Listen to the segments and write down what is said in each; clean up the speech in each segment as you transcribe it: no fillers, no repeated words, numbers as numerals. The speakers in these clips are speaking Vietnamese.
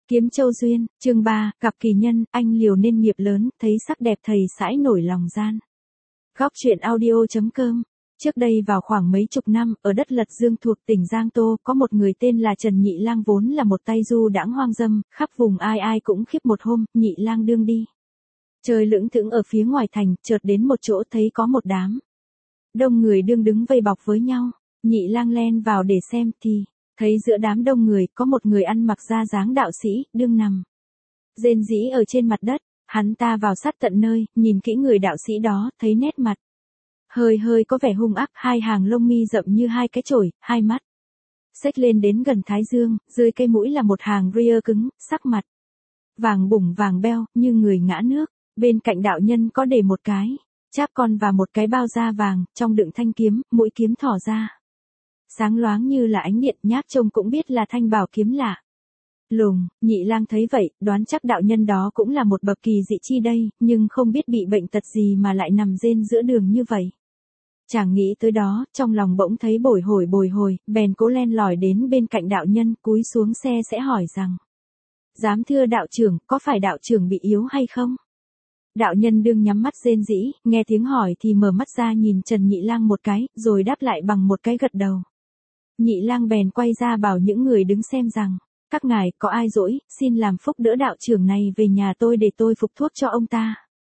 Kiếm Châu Duyên, chương 3, gặp kỳ nhân, anh liều nên nghiệp lớn, thấy sắc đẹp thầy sãi nổi lòng gian. Góc truyện audio.com. Trước đây vào khoảng mấy chục năm, ở đất Lật Dương thuộc tỉnh Giang Tô, có một người tên là Trần Nhị Lang vốn là một tay du đãng hoang dâm, khắp vùng ai ai cũng khiếp. Một hôm, Nhị Lang đương đi chơi lững thững ở phía ngoài thành, chợt đến một chỗ thấy có một đám đông người đương đứng vây bọc với nhau. Nhị Lang len vào để xem thì thấy giữa đám đông người có một người ăn mặc ra dáng đạo sĩ, đương nằm rên rỉ ở trên mặt đất. Hắn ta vào sát tận nơi, nhìn kỹ người đạo sĩ đó, thấy nét mặt hơi hơi có vẻ hung ác, hai hàng lông mi rậm như hai cái chổi, hai mắt xếch lên đến gần thái dương, dưới cây mũi là một hàng ria cứng, sắc mặt vàng bủng vàng beo, như người ngã nước. Bên cạnh đạo nhân có để một cái cháp con và một cái bao da vàng, trong đựng thanh kiếm, mũi kiếm thỏ ra sáng loáng như là ánh điện, nhác trông cũng biết là thanh bảo kiếm lạ lùng. Nhị Lang thấy vậy, đoán chắc đạo nhân đó cũng là một bậc kỳ dị chi đây, nhưng không biết bị bệnh tật gì mà lại nằm rên giữa đường như vậy. Chàng nghĩ tới đó, trong lòng bỗng thấy bồi hồi, bèn cố len lỏi đến bên cạnh đạo nhân, cúi xuống xe sẽ hỏi rằng: Dám thưa đạo trưởng, có phải đạo trưởng bị yếu hay không? Đạo nhân đương nhắm mắt rên rỉ, nghe tiếng hỏi thì mở mắt ra nhìn Trần Nhị Lang một cái, rồi đáp lại bằng một cái gật đầu. Nhị Lang bèn quay ra bảo những người đứng xem rằng: Các ngài, có ai dỗi, xin làm phúc đỡ đạo trưởng này về nhà tôi để tôi phục thuốc cho ông ta.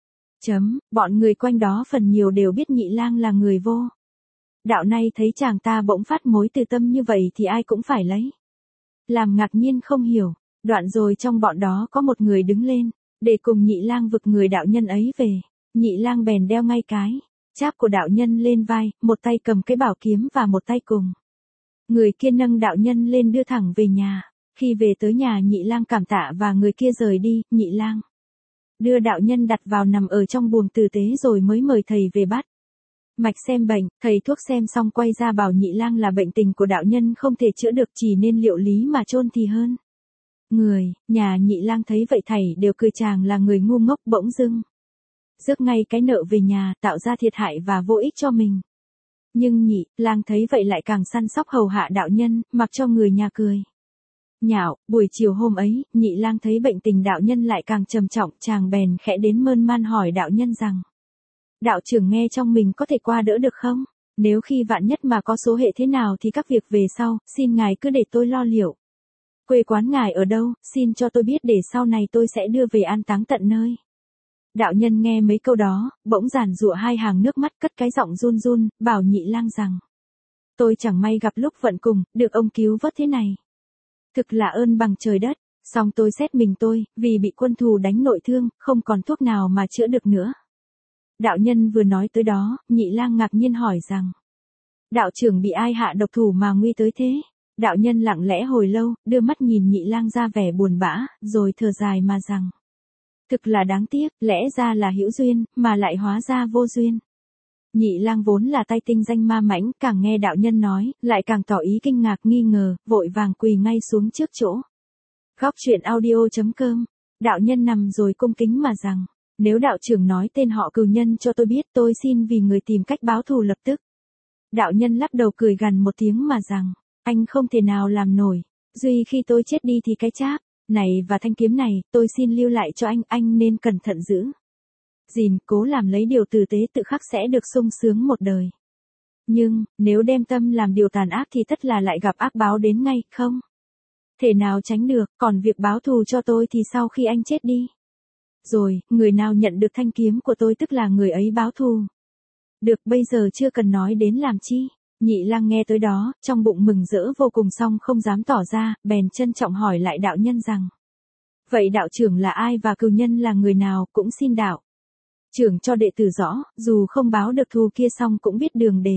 Bọn người quanh đó phần nhiều đều biết Nhị Lang là người vô đạo, nay thấy chàng ta bỗng phát mối từ tâm như vậy thì ai cũng phải lấy làm ngạc nhiên không hiểu. Đoạn rồi trong bọn đó có một người đứng lên để cùng Nhị Lang vực người đạo nhân ấy về. Nhị Lang bèn đeo ngay cái cháp của đạo nhân lên vai, một tay cầm cái bảo kiếm và một tay cùng người kia nâng đạo nhân lên đưa thẳng về nhà. Khi về tới nhà, Nhị Lang cảm tạ và người kia rời đi. Nhị Lang đưa đạo nhân đặt vào nằm ở trong buồng tử tế rồi mới mời thầy về bắt mạch xem bệnh. Thầy thuốc xem xong quay ra bảo Nhị Lang là bệnh tình của đạo nhân không thể chữa được, chỉ nên liệu lý mà chôn thì hơn. Người nhà Nhị Lang thấy vậy thảy đều cười chàng là người ngu ngốc, bỗng dưng rước ngay cái nợ về nhà, tạo ra thiệt hại và vô ích cho mình. Nhưng Nhị Lang thấy vậy lại càng săn sóc hầu hạ đạo nhân, mặc cho người nhà cười nhạo. Buổi chiều hôm ấy, Nhị Lang thấy bệnh tình đạo nhân lại càng trầm trọng, chàng bèn khẽ đến mơn man hỏi đạo nhân rằng: Đạo trưởng nghe trong mình có thể qua đỡ được không? Nếu khi vạn nhất mà có số hệ thế nào thì các việc về sau, xin ngài cứ để tôi lo liệu. Quê quán ngài ở đâu, xin cho tôi biết để sau này tôi sẽ đưa về an táng tận nơi. Đạo nhân nghe mấy câu đó, bỗng giàn giụa hai hàng nước mắt, cất cái giọng run run, bảo Nhị Lang rằng: Tôi chẳng may gặp lúc vận cùng, được ông cứu vớt thế này. Thực là ơn bằng trời đất, song tôi xét mình tôi, vì bị quân thù đánh nội thương, không còn thuốc nào mà chữa được nữa. Đạo nhân vừa nói tới đó, Nhị Lang ngạc nhiên hỏi rằng: Đạo trưởng bị ai hạ độc thủ mà nguy tới thế? Đạo nhân lặng lẽ hồi lâu, đưa mắt nhìn Nhị Lang ra vẻ buồn bã, rồi thở dài mà rằng: Thực là đáng tiếc, lẽ ra là hữu duyên, mà lại hóa ra vô duyên. Nhị Lang vốn là tay tinh danh ma mãnh, càng nghe đạo nhân nói, lại càng tỏ ý kinh ngạc nghi ngờ, vội vàng quỳ ngay xuống trước chỗ. Góc truyện audio.com. Đạo nhân nằm rồi cung kính mà rằng: Nếu đạo trưởng nói tên họ cừu nhân cho tôi biết, tôi xin vì người tìm cách báo thù lập tức. Đạo nhân lắc đầu cười gằn một tiếng mà rằng: Anh không thể nào làm nổi. Duy khi tôi chết đi thì cái cháp này và thanh kiếm này, tôi xin lưu lại cho anh nên cẩn thận giữ gìn, cố làm lấy điều tử tế, tự khắc sẽ được sung sướng một đời. Nhưng, nếu đem tâm làm điều tàn ác thì tất là lại gặp ác báo đến ngay, không thể nào tránh được. Còn việc báo thù cho tôi thì sau khi anh chết đi rồi, người nào nhận được thanh kiếm của tôi tức là người ấy báo thù. Được, bây giờ chưa cần nói đến làm chi. Nhị Lang nghe tới đó, trong bụng mừng rỡ vô cùng, song không dám tỏ ra, bèn trân trọng hỏi lại đạo nhân rằng: Vậy đạo trưởng là ai và cừu nhân là người nào, cũng xin đạo trưởng cho đệ tử rõ, dù không báo được thù kia song cũng biết đường để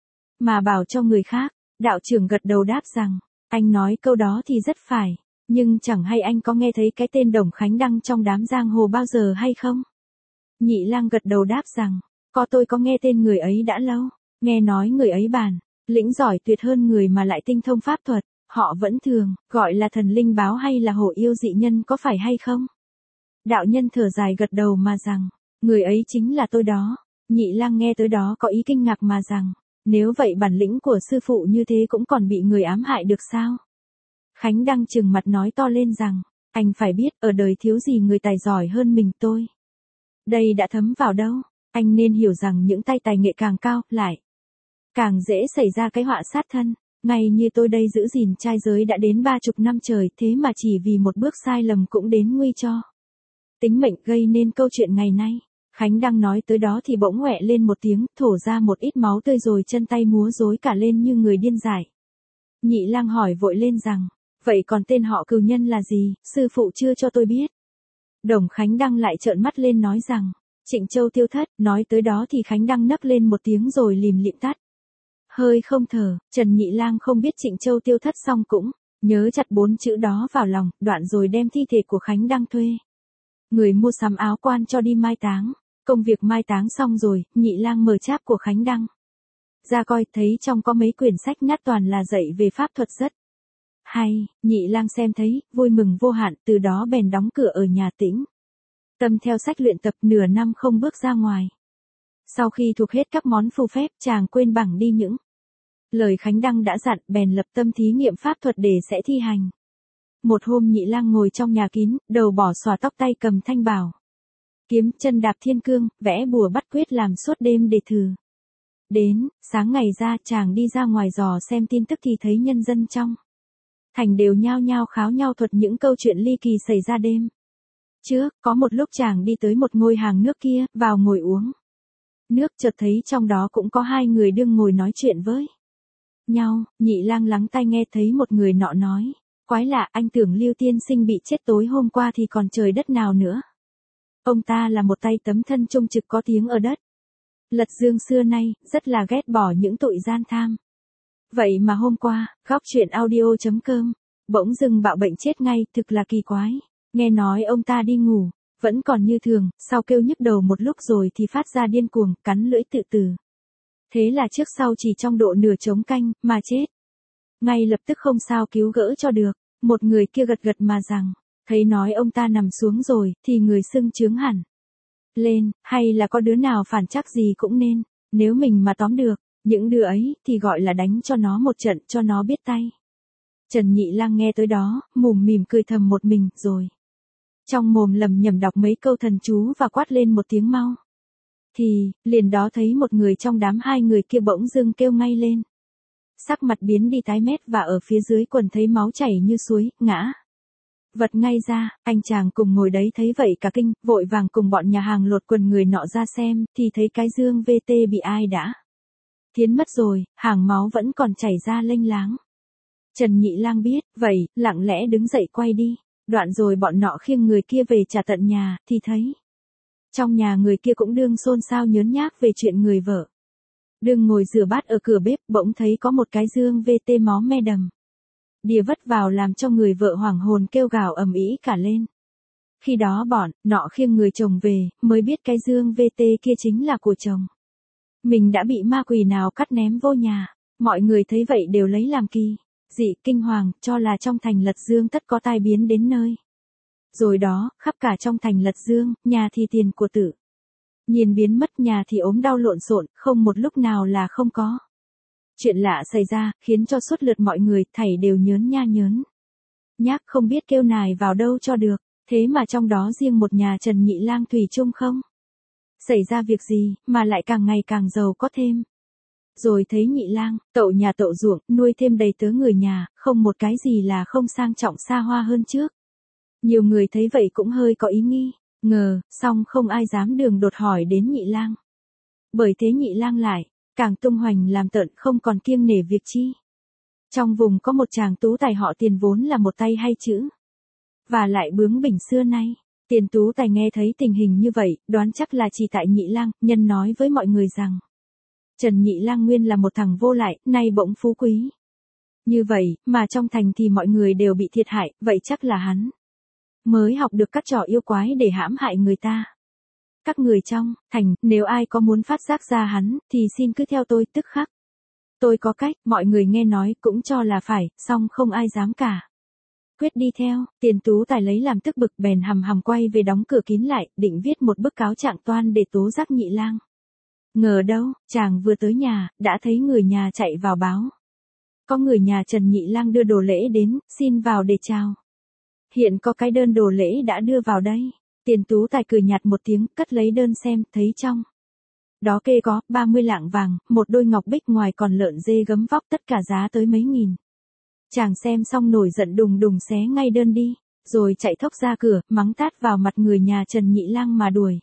mà bảo cho người khác. Đạo trưởng gật đầu đáp rằng: Anh nói câu đó thì rất phải, nhưng chẳng hay anh có nghe thấy cái tên Đồng Khánh Đăng trong đám giang hồ bao giờ hay không? Nhị Lang gật đầu đáp rằng: Tôi có nghe tên người ấy đã lâu, nghe nói người ấy bản lĩnh giỏi tuyệt hơn người mà lại tinh thông pháp thuật, họ vẫn thường gọi là thần linh báo hay là hổ yêu dị nhân, có phải hay không? Đạo nhân thở dài gật đầu mà rằng: Người ấy chính là tôi đó. Nhị Lang nghe tới đó có ý kinh ngạc mà rằng: Nếu vậy bản lĩnh của sư phụ như thế cũng còn bị người ám hại được sao? Khánh Đăng trừng mặt nói to lên rằng: Anh phải biết, ở đời thiếu gì người tài giỏi hơn mình tôi. Đây đã thấm vào đâu. Anh nên hiểu rằng những tay tài nghệ càng cao, lại càng dễ xảy ra cái họa sát thân. Ngay như tôi đây giữ gìn trai giới đã đến 30 năm trời, thế mà chỉ vì một bước sai lầm cũng đến nguy cho tính mệnh, gây nên câu chuyện ngày nay. Khánh đang nói tới đó thì bỗng ngoẹ lên một tiếng, thổ ra một ít máu tươi rồi chân tay múa rối cả lên như người điên dại. Nhị lang hỏi vội lên rằng, vậy còn tên họ cừu nhân là gì, sư phụ chưa cho tôi biết. Đồng Khánh Đăng lại trợn mắt lên nói rằng, Trịnh Châu Tiêu Thất. Nói tới đó thì Khánh Đăng nấc lên một tiếng rồi lìm lịm tắt hơi không thở. Trần Nhị Lang không biết Trịnh Châu Tiêu Thất xong cũng nhớ chặt 4 chữ đó vào lòng, đoạn rồi đem thi thể của Khánh Đăng thuê người mua sắm áo quan cho đi mai táng. Công việc mai táng xong rồi, Nhị Lang mở cháp của Khánh Đăng ra coi, thấy trong có mấy quyển sách nát toàn là dạy về pháp thuật rất hay. Nhị Lang xem thấy vui mừng vô hạn, từ đó bèn đóng cửa ở nhà tĩnh tâm theo sách luyện tập, nửa năm không bước ra ngoài. Sau khi thuộc hết các món phù phép, chàng quên bẵng đi những lời Khánh Đăng đã dặn, bèn lập tâm thí nghiệm pháp thuật để sẽ thi hành. Một hôm Nhị Lang ngồi trong nhà kín, đầu bỏ xòa tóc, tay cầm thanh bảo kiếm, chân đạp thiên cương, vẽ bùa bắt quyết làm suốt đêm để thử. Đến sáng ngày ra, chàng đi ra ngoài dò xem tin tức thì thấy nhân dân trong thành đều nhao nhao kháo nhau thuật những câu chuyện ly kỳ xảy ra đêm trước. Có một lúc chàng đi tới một ngôi hàng nước kia, vào ngồi uống nước, chợt thấy trong đó cũng có 2 người đương ngồi nói chuyện với nhau. Nhị Lang lắng tai nghe thấy một người nọ nói, quái lạ, anh tưởng Lưu tiên sinh bị chết tối hôm qua thì còn trời đất nào nữa. Ông ta là một tay tấm thân trung trực có tiếng ở đất Lật Dương xưa nay, rất là ghét bỏ những tội gian tham. Vậy mà hôm qua, góc truyện audio.com, bỗng dưng bạo bệnh chết ngay, thực là kỳ quái. Nghe nói ông ta đi ngủ, vẫn còn như thường, sau kêu nhức đầu một lúc rồi thì phát ra điên cuồng, cắn lưỡi tự tử. Thế là trước sau chỉ trong độ nửa trống canh, mà chết. Ngay lập tức không sao cứu gỡ cho được. Một người kia gật gật mà rằng, thấy nói ông ta nằm xuống rồi, thì người sưng trướng hẳn lên, hay là có đứa nào phản chắc gì cũng nên, nếu mình mà tóm được những đứa ấy, thì gọi là đánh cho nó một trận cho nó biết tay. Trần Nhị Lang nghe tới đó, mủm mỉm cười thầm một mình, rồi trong mồm lầm nhầm đọc mấy câu thần chú và quát lên một tiếng mau. Thì, liền đó thấy một người trong đám 2 người kia bỗng dưng kêu ngay lên. Sắc mặt biến đi tái mét và ở phía dưới quần thấy máu chảy như suối, ngã vật ngay ra. Anh chàng cùng ngồi đấy thấy vậy cả kinh, vội vàng cùng bọn nhà hàng lột quần người nọ ra xem, thì thấy cái dương VT bị ai đã thiến mất rồi, hàng máu vẫn còn chảy ra lênh láng. Trần Nhị Lang biết, vậy, lặng lẽ đứng dậy quay đi. Đoạn rồi bọn nọ khiêng người kia về trả tận nhà, thì thấy trong nhà người kia cũng đương xôn xao nhớn nhác về chuyện người vợ đương ngồi rửa bát ở cửa bếp, bỗng thấy có một cái dương VT máu me đầm đìa vất vào, làm cho người vợ hoảng hồn kêu gào ầm ĩ cả lên. Khi đó bọn nọ khiêng người chồng về, mới biết cái dương VT kia chính là của chồng mình đã bị ma quỷ nào cắt ném vô nhà. Mọi người thấy vậy đều lấy làm kỳ dị, kinh hoàng, cho là trong thành Lật Dương tất có tai biến đến nơi. Rồi đó, khắp cả trong thành Lật Dương, nhà thì tiền của tự nhiên biến mất, nhà thì ốm đau lộn xộn, không một lúc nào là không có chuyện lạ xảy ra, khiến cho suốt lượt mọi người thảy đều nhớn nha nhớn nhác, không biết kêu nài vào đâu cho được. Thế mà trong đó riêng một nhà Trần Nhị Lang thủy chung không xảy ra việc gì, mà lại càng ngày càng giàu có thêm. Rồi thấy Nhị Lang tậu nhà tậu ruộng, nuôi thêm đầy tớ người nhà, không một cái gì là không sang trọng xa hoa hơn trước. Nhiều người thấy vậy cũng hơi có ý nghi ngờ, song không ai dám đường đột hỏi đến Nhị Lang. Bởi thế Nhị Lang lại càng tung hoành làm tợn, không còn kiêng nể việc chi. Trong vùng có một chàng tú tài họ Tiền vốn là một tay hay chữ và lại bướng bỉnh xưa nay. Tiền tú tài nghe thấy tình hình như vậy, đoán chắc là chỉ tại Nhị Lang, nhân nói với mọi người rằng Trần Nhị Lang nguyên là một thằng vô lại, nay bỗng phú quý như vậy, mà trong thành thì mọi người đều bị thiệt hại, vậy chắc là hắn mới học được các trò yêu quái để hãm hại người ta. Các người trong thành, nếu ai có muốn phát giác ra hắn, thì xin cứ theo tôi tức khắc. Tôi có cách. Mọi người nghe nói cũng cho là phải, song không ai dám cả quyết đi theo. Tiền tú tài lấy làm tức bực, bèn hầm hầm quay về đóng cửa kín lại, định viết một bức cáo trạng toan để tố giác Nhị Lang. Ngờ đâu, chàng vừa tới nhà, đã thấy người nhà chạy vào báo có người nhà Trần Nhị Lang đưa đồ lễ đến, xin vào để chào. hiện có cái đơn đồ lễ đã đưa vào đây. Tiền Tú Tài cười nhạt một tiếng, cất lấy đơn xem, thấy trong đó kê có 30 lạng vàng, một đôi ngọc bích, ngoài còn lợn dê gấm vóc, tất cả giá tới mấy nghìn. Chàng xem xong nổi giận đùng đùng xé ngay đơn đi, rồi chạy thốc ra cửa, mắng tát vào mặt người nhà Trần Nhị Lang mà đuổi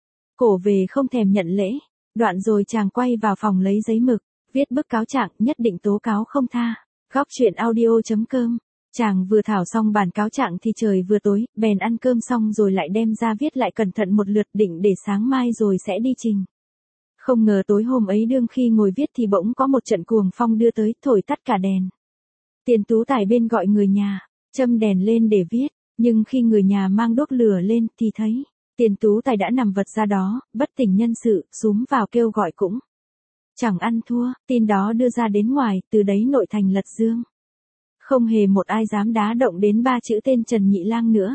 cổ về không thèm nhận lễ. Đoạn rồi chàng quay vào phòng lấy giấy mực, viết bức cáo trạng, nhất định tố cáo không tha. Góc truyện audio.com. Chàng vừa thảo xong bản cáo trạng thì trời vừa tối, bèn ăn cơm xong rồi lại đem ra viết lại cẩn thận một lượt, định để sáng mai rồi sẽ đi trình. Không ngờ tối hôm ấy đương khi ngồi viết thì bỗng có một trận cuồng phong đưa tới, thổi tắt cả đèn. Tiền Tú Tài bên gọi người nhà, châm đèn lên để viết, nhưng khi người nhà mang đốt lửa lên thì thấy Tiền Tú Tài đã nằm vật ra đó, bất tỉnh nhân sự, xúm vào kêu gọi cũng chẳng ăn thua. Tin đó đưa ra đến ngoài, từ đấy nội thành lật dương. Không hề một ai dám đá động đến ba chữ tên Trần Nhị Lang nữa.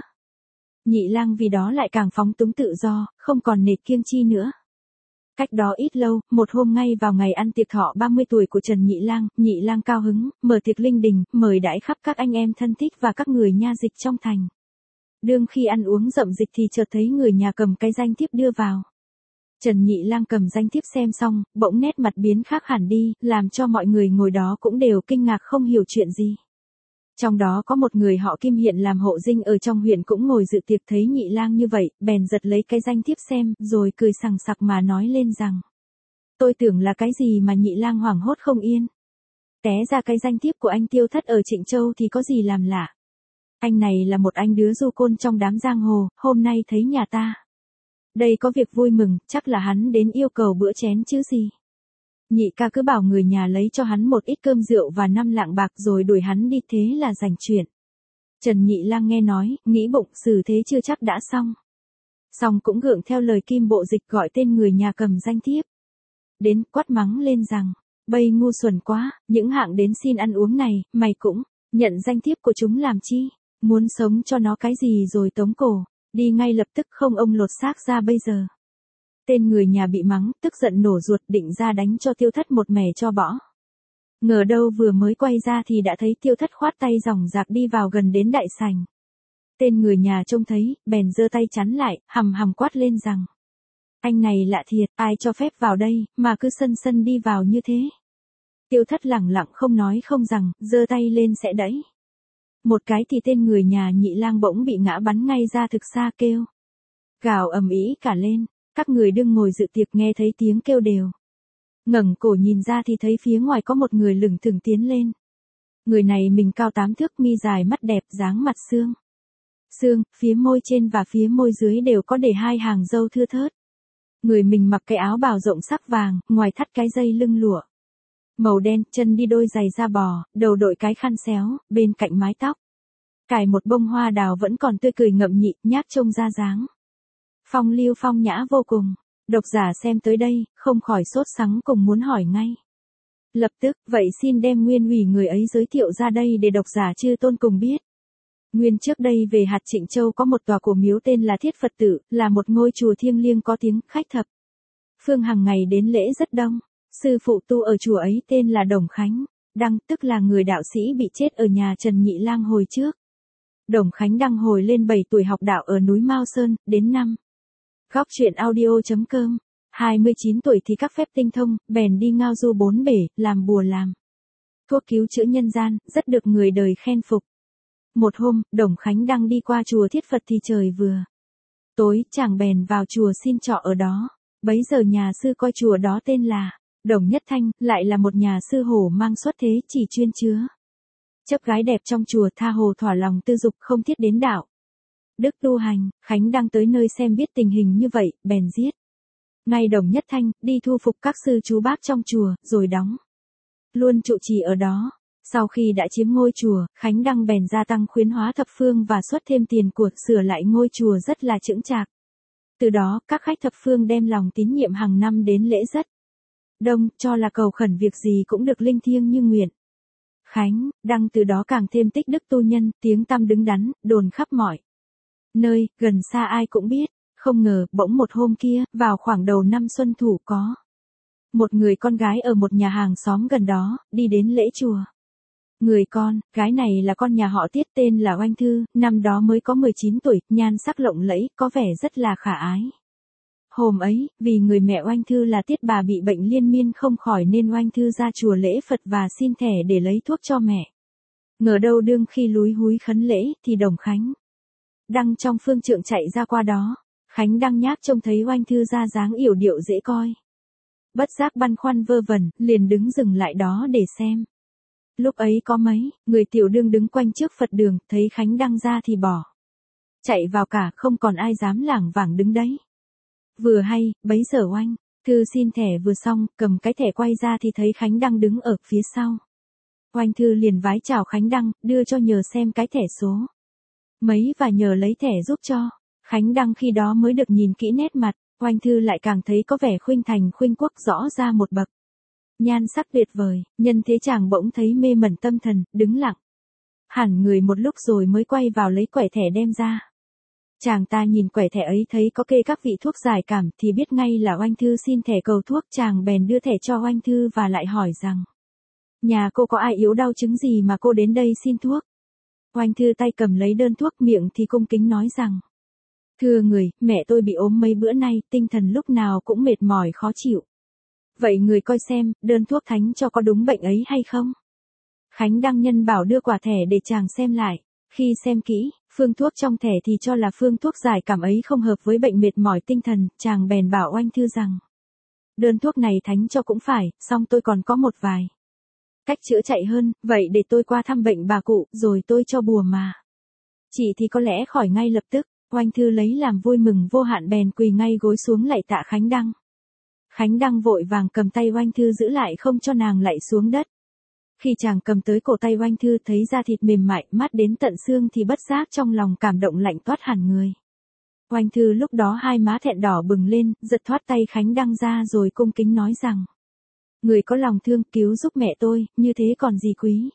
Nhị Lang vì đó lại càng phóng túng tự do, không còn nể kiêng chi nữa. Cách đó ít lâu, một hôm ngay vào ngày ăn tiệc thọ 30 tuổi của Trần Nhị Lang cao hứng, mở tiệc linh đình, mời đãi khắp các anh em thân thích và các người nha dịch trong thành. Đương khi ăn uống rậm dịch thì chợt thấy người nhà cầm cái danh thiếp đưa vào. Trần Nhị Lang cầm danh thiếp xem xong, bỗng nét mặt biến khác hẳn đi, làm cho mọi người ngồi đó cũng đều kinh ngạc không hiểu chuyện gì. Trong đó có một người họ Kim hiện làm hộ dinh ở trong huyện cũng ngồi dự tiệc, thấy Nhị Lang như vậy, bèn giật lấy cái danh thiếp xem, rồi cười sằng sặc mà nói lên rằng: tôi tưởng là cái gì mà Nhị Lang hoảng hốt không yên. Té ra cái danh thiếp của anh Tiêu Thất ở Trịnh Châu thì có gì làm lạ. Anh này là một anh đứa du côn trong đám giang hồ, hôm nay thấy nhà ta đây có việc vui mừng, chắc là hắn đến yêu cầu bữa chén chứ gì. Nhị ca cứ bảo người nhà lấy cho hắn một ít cơm rượu và 5 lạng bạc rồi đuổi hắn đi, thế là rảnh chuyện. Trần Nhị Lang nghe nói, nghĩ bụng xử thế chưa chắc đã xong. Xong cũng gượng theo lời Kim bộ dịch, gọi tên người nhà cầm danh thiếp đến, quát mắng lên rằng: bây ngu xuẩn quá, những hạng đến xin ăn uống này, mày cũng nhận danh thiếp của chúng làm chi, muốn sống cho nó cái gì rồi tống cổ, đi ngay lập tức, không ông lột xác ra bây giờ. Tên người nhà bị mắng, tức giận nổ ruột, định ra đánh cho Tiêu Thất một mẻ cho bỏ. Ngờ đâu vừa mới quay ra thì đã thấy Tiêu Thất khoát tay ròng rạc đi vào gần đến đại sảnh. Tên người nhà trông thấy, bèn giơ tay chắn lại, hầm hầm quát lên rằng: anh này lạ thiệt, ai cho phép vào đây, mà cứ sân sân đi vào như thế. Tiêu Thất lẳng lặng không nói không rằng, giơ tay lên sẽ đẩy một cái thì tên người nhà Nhị Lang bỗng bị ngã bắn ngay ra thực xa, kêu gào ầm ĩ cả lên. Các người đương ngồi dự tiệc nghe thấy tiếng kêu đều ngẩng cổ nhìn ra thì thấy phía ngoài có một người lững thững tiến lên. Người này mình cao 8 thước, mi dài, mắt đẹp, dáng mặt xương xương, phía môi trên và phía môi dưới đều có để 2 hàng râu thưa thớt. Người mình mặc cái áo bào rộng sắc vàng, ngoài thắt cái dây lưng lụa màu đen, chân đi đôi giày da bò, đầu đội cái khăn xéo, bên cạnh mái tóc cài một bông hoa đào vẫn còn tươi cười ngậm nhị, nhác trông ra dáng phong lưu phong nhã vô cùng. Độc giả xem tới đây, không khỏi sốt sắng cùng muốn hỏi ngay. Lập tức, vậy xin đem nguyên ủy người ấy giới thiệu ra đây để độc giả chư tôn cùng biết. Nguyên trước đây về hạt Trịnh Châu có một tòa cổ miếu tên là Thiết Phật Tự, là một ngôi chùa thiêng liêng có tiếng khách thập phương hàng ngày đến lễ rất đông. Sư phụ tu ở chùa ấy tên là Đồng Khánh Đăng, tức là người đạo sĩ bị chết ở nhà Trần Nhị Lang hồi trước. Đồng Khánh Đăng hồi lên 7 tuổi học đạo ở núi Mao Sơn, đến năm Góc truyện audio.com. 29 tuổi thì các phép tinh thông, bèn đi ngao du 4 bể, làm bùa làm thuốc cứu chữa nhân gian, rất được người đời khen phục. Một hôm, Đồng Khánh Đăng đi qua chùa Thiết Phật thì trời vừa tối, chàng bèn vào chùa xin trọ ở đó. Bấy giờ nhà sư coi chùa đó tên là Đồng Nhất Thanh, lại là một nhà sư hổ mang xuất thế, chỉ chuyên chứa chấp gái đẹp trong chùa, tha hồ thỏa lòng tư dục, không thiết đến đạo đức tu hành. Khánh Đăng tới nơi xem biết tình hình như vậy, bèn giết ngay Đồng Nhất Thanh, đi thu phục các sư chú bác trong chùa, rồi đóng luôn trụ trì ở đó. Sau khi đã chiếm ngôi chùa, Khánh Đăng bèn gia tăng khuyến hóa thập phương và xuất thêm tiền của, sửa lại ngôi chùa rất là chững chạc. Từ đó, các khách thập phương đem lòng tín nhiệm hàng năm đến lễ rất đông, cho là cầu khẩn việc gì cũng được linh thiêng như nguyện. Khánh Đăng từ đó càng thêm tích đức tu nhân, tiếng tăm đứng đắn, đồn khắp mọi nơi, gần xa ai cũng biết. Không ngờ, bỗng một hôm kia, vào khoảng đầu năm Xuân Thủ, có một người con gái ở một nhà hàng xóm gần đó, đi đến lễ chùa. Người con, gái này là con nhà họ Tiết tên là Oanh Thư, năm đó mới có 19 tuổi, nhan sắc lộng lẫy, có vẻ rất là khả ái. Hôm ấy, vì người mẹ Oanh Thư là Tiết bà bị bệnh liên miên không khỏi nên Oanh Thư ra chùa lễ Phật và xin thẻ để lấy thuốc cho mẹ. Ngờ đâu đương khi lúi húi khấn lễ thì Đồng Khánh Đăng trong phương trượng chạy ra qua đó. Khánh Đăng nhác trông thấy Oanh Thư ra dáng yểu điệu dễ coi. Bất giác băn khoăn vơ vẩn, liền đứng dừng lại đó để xem. Lúc ấy có mấy người tiểu đương đứng quanh trước Phật đường, thấy Khánh Đăng ra thì bỏ chạy vào cả, không còn ai dám lảng vảng đứng đấy. Vừa hay, bấy giờ Oanh Thư xin thẻ vừa xong, cầm cái thẻ quay ra thì thấy Khánh Đăng đứng ở phía sau. Oanh Thư liền vái chào Khánh Đăng, đưa cho nhờ xem cái thẻ số mấy và nhờ lấy thẻ giúp cho. Khánh Đăng khi đó mới được nhìn kỹ nét mặt, Oanh Thư lại càng thấy có vẻ khuynh thành khuynh quốc rõ ra một bậc. Nhan sắc tuyệt vời, nhân thế chàng bỗng thấy mê mẩn tâm thần, đứng lặng hẳn người một lúc rồi mới quay vào lấy quẻ thẻ đem ra. Chàng ta nhìn quẻ thẻ ấy thấy có kê các vị thuốc giải cảm thì biết ngay là Oanh Thư xin thẻ cầu thuốc, chàng bèn đưa thẻ cho Oanh Thư và lại hỏi rằng: nhà cô có ai yếu đau chứng gì mà cô đến đây xin thuốc? Oanh Thư tay cầm lấy đơn thuốc, miệng thì cung kính nói rằng: thưa người, mẹ tôi bị ốm mấy bữa nay, tinh thần lúc nào cũng mệt mỏi khó chịu. Vậy người coi xem, đơn thuốc thánh cho có đúng bệnh ấy hay không? Khánh Đăng nhân bảo đưa quả thẻ để chàng xem lại. Khi xem kỹ, phương thuốc trong thẻ thì cho là phương thuốc giải cảm ấy không hợp với bệnh mệt mỏi tinh thần, chàng bèn bảo Oanh Thư rằng: đơn thuốc này thánh cho cũng phải, song tôi còn có một vài cách chữa chạy hơn, vậy để tôi qua thăm bệnh bà cụ, rồi tôi cho bùa mà. Chị thì có lẽ khỏi ngay lập tức. Oanh Thư lấy làm vui mừng vô hạn bèn quỳ ngay gối xuống lạy tạ Khánh Đăng. Khánh Đăng vội vàng cầm tay Oanh Thư giữ lại không cho nàng lạy xuống đất. Khi chàng cầm tới cổ tay Oanh Thư thấy da thịt mềm mại, mát đến tận xương thì bất giác trong lòng cảm động lạnh toát hẳn người. Oanh Thư lúc đó hai má thẹn đỏ bừng lên, giật thoát tay Khánh Đăng ra rồi cung kính nói rằng: người có lòng thương cứu giúp mẹ tôi, như thế còn gì quý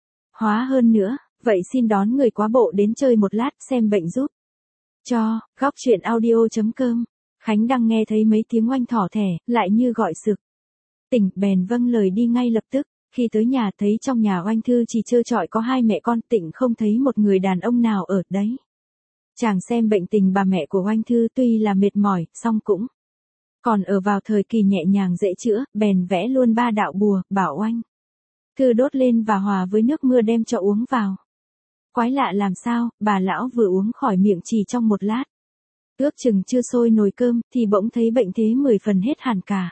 hóa hơn nữa, vậy xin đón người quá bộ đến chơi một lát xem bệnh giúp cho. Góc truyện audio.com. Khánh Đăng nghe thấy mấy tiếng Oanh thỏ thẻ, lại như gọi sực tỉnh, bèn vâng lời đi ngay lập tức. Khi tới nhà thấy trong nhà Oanh Thư chỉ trơ trọi có hai mẹ con, tịnh không thấy một người đàn ông nào ở đấy. Chàng xem bệnh tình bà mẹ của Oanh Thư tuy là mệt mỏi, song cũng còn ở vào thời kỳ nhẹ nhàng dễ chữa, bèn vẽ luôn 3 đạo bùa, bảo Oanh Thư đốt lên và hòa với nước mưa đem cho uống vào. Quái lạ làm sao, bà lão vừa uống khỏi miệng chỉ trong một lát. Ước chừng chưa sôi nồi cơm, thì bỗng thấy bệnh thế 10 phần hết hẳn cả.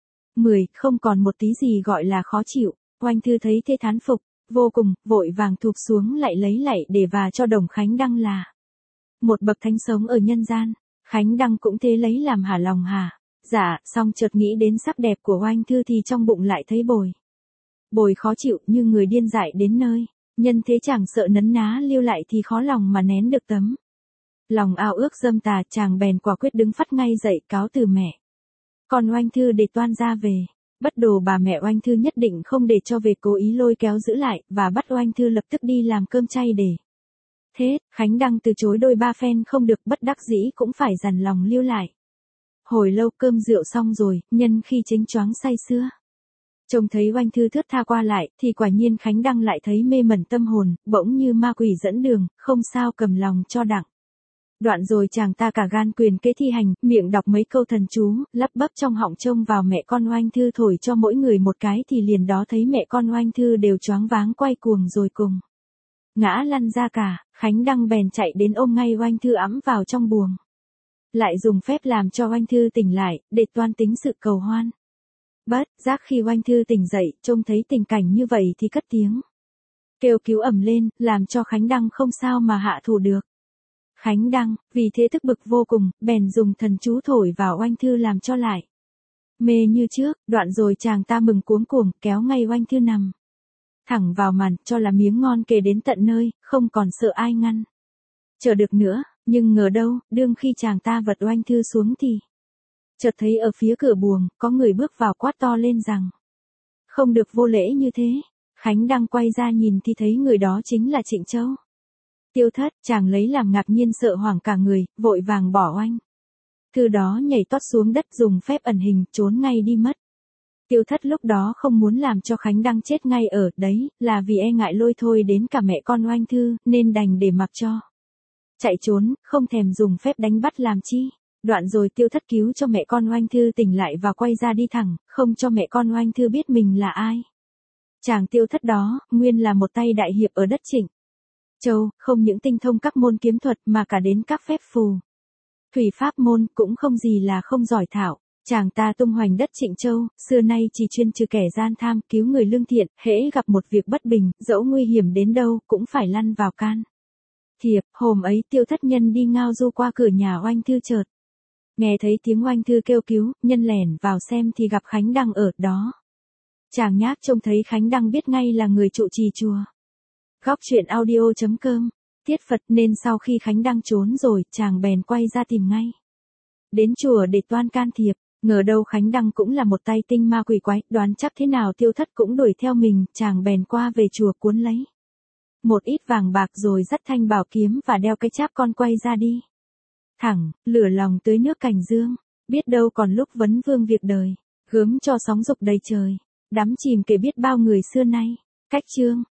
10, không còn một tí gì gọi là khó chịu. Oanh Thư thấy thế thán phục, vô cùng, vội vàng thụp xuống lại lấy lạy để và cho Đồng Khánh Đăng là một bậc thánh sống ở nhân gian. Khánh Đăng cũng thế lấy làm hả lòng hả. Dạ, xong chợt nghĩ đến sắc đẹp của Oanh Thư thì trong bụng lại thấy bồi khó chịu như người điên dại đến nơi. Nhân thế chàng sợ nấn ná lưu lại thì khó lòng mà nén được tấm lòng ao ước dâm tà, chàng bèn quả quyết đứng phắt ngay dậy cáo từ mẹ còn Oanh Thư để toan ra về. Bất đồ bà mẹ Oanh Thư nhất định không để cho về, cố ý lôi kéo giữ lại và bắt Oanh Thư lập tức đi làm cơm chay để. Thế, Khánh Đăng từ chối đôi ba phen không được, bất đắc dĩ cũng phải dằn lòng lưu lại. Hồi lâu cơm rượu xong rồi, nhân khi chính choáng say sưa, trông thấy Oanh Thư thướt tha qua lại, thì quả nhiên Khánh Đăng lại thấy mê mẩn tâm hồn, bỗng như ma quỷ dẫn đường, không sao cầm lòng cho đặng. Đoạn rồi chàng ta cả gan quyền kế thi hành, miệng đọc mấy câu thần chú, lắp bắp trong họng trông vào mẹ con Oanh Thư thổi cho mỗi người một cái thì liền đó thấy mẹ con Oanh Thư đều choáng váng quay cuồng rồi cùng ngã lăn ra cả. Khánh Đăng bèn chạy đến ôm ngay Oanh Thư ẵm vào trong buồng. Lại dùng phép làm cho Oanh Thư tỉnh lại, để toan tính sự cầu hoan. Bất giác khi Oanh Thư tỉnh dậy, trông thấy tình cảnh như vậy thì cất tiếng kêu cứu ầm lên, làm cho Khánh Đăng không sao mà hạ thủ được. Khánh Đăng, vì thế tức bực vô cùng, bèn dùng thần chú thổi vào Oanh Thư làm cho lại mê như trước. Đoạn rồi chàng ta mừng cuống cuồng, kéo ngay Oanh Thư nằm thẳng vào màn, cho là miếng ngon kề đến tận nơi, không còn sợ ai ngăn chờ được nữa. Nhưng ngờ đâu, đương khi chàng ta vật Oanh Thư xuống thì chợt thấy ở phía cửa buồng, có người bước vào quát to lên rằng: không được vô lễ như thế. Khánh Đăng quay ra nhìn thì thấy người đó chính là Trịnh Châu. Tiêu Thất, chàng lấy làm ngạc nhiên sợ hoảng cả người, vội vàng bỏ Oanh Thư đó nhảy tót xuống đất, dùng phép ẩn hình, trốn ngay đi mất. Tiêu Thất lúc đó không muốn làm cho Khánh Đăng chết ngay ở đấy, là vì e ngại lôi thôi đến cả mẹ con Oanh Thư, nên đành để mặc cho. Chạy trốn, không thèm dùng phép đánh bắt làm chi. Đoạn rồi Tiêu Thất cứu cho mẹ con Oanh Thư tỉnh lại và quay ra đi thẳng, không cho mẹ con Oanh Thư biết mình là ai. Chàng Tiêu Thất đó, nguyên là một tay đại hiệp ở đất Trịnh Châu, không những tinh thông các môn kiếm thuật mà cả đến các phép phù. Thủy pháp môn cũng không gì là không giỏi thạo. Chàng ta tung hoành đất Trịnh Châu, xưa nay chỉ chuyên trừ kẻ gian tham, cứu người lương thiện, hễ gặp một việc bất bình, dẫu nguy hiểm đến đâu, cũng phải lăn vào can thiệp. Hôm ấy Tiêu Thất nhân đi ngao du qua cửa nhà Oanh Thư chợt nghe thấy tiếng Oanh Thư kêu cứu, nhân lẻn vào xem thì gặp Khánh Đăng ở đó. Chàng nhác trông thấy Khánh Đăng biết ngay là người trụ trì chùa. Góc truyện audio.com. Tiết Phật, nên sau khi Khánh Đăng trốn rồi, chàng bèn quay ra tìm ngay đến chùa để toan can thiệp. Ngờ đâu Khánh Đăng cũng là một tay tinh ma quỷ quái, đoán chắc thế nào Tiêu Thất cũng đuổi theo mình, chàng bèn qua về chùa cuốn lấy một ít vàng bạc rồi dắt thanh bảo kiếm và đeo cái cháp con quay ra đi. Thẳng, lửa lòng tưới nước cành dương, biết đâu còn lúc vấn vương việc đời, gớm cho sóng dục đầy trời, đắm chìm kể biết bao người xưa nay. Cách chương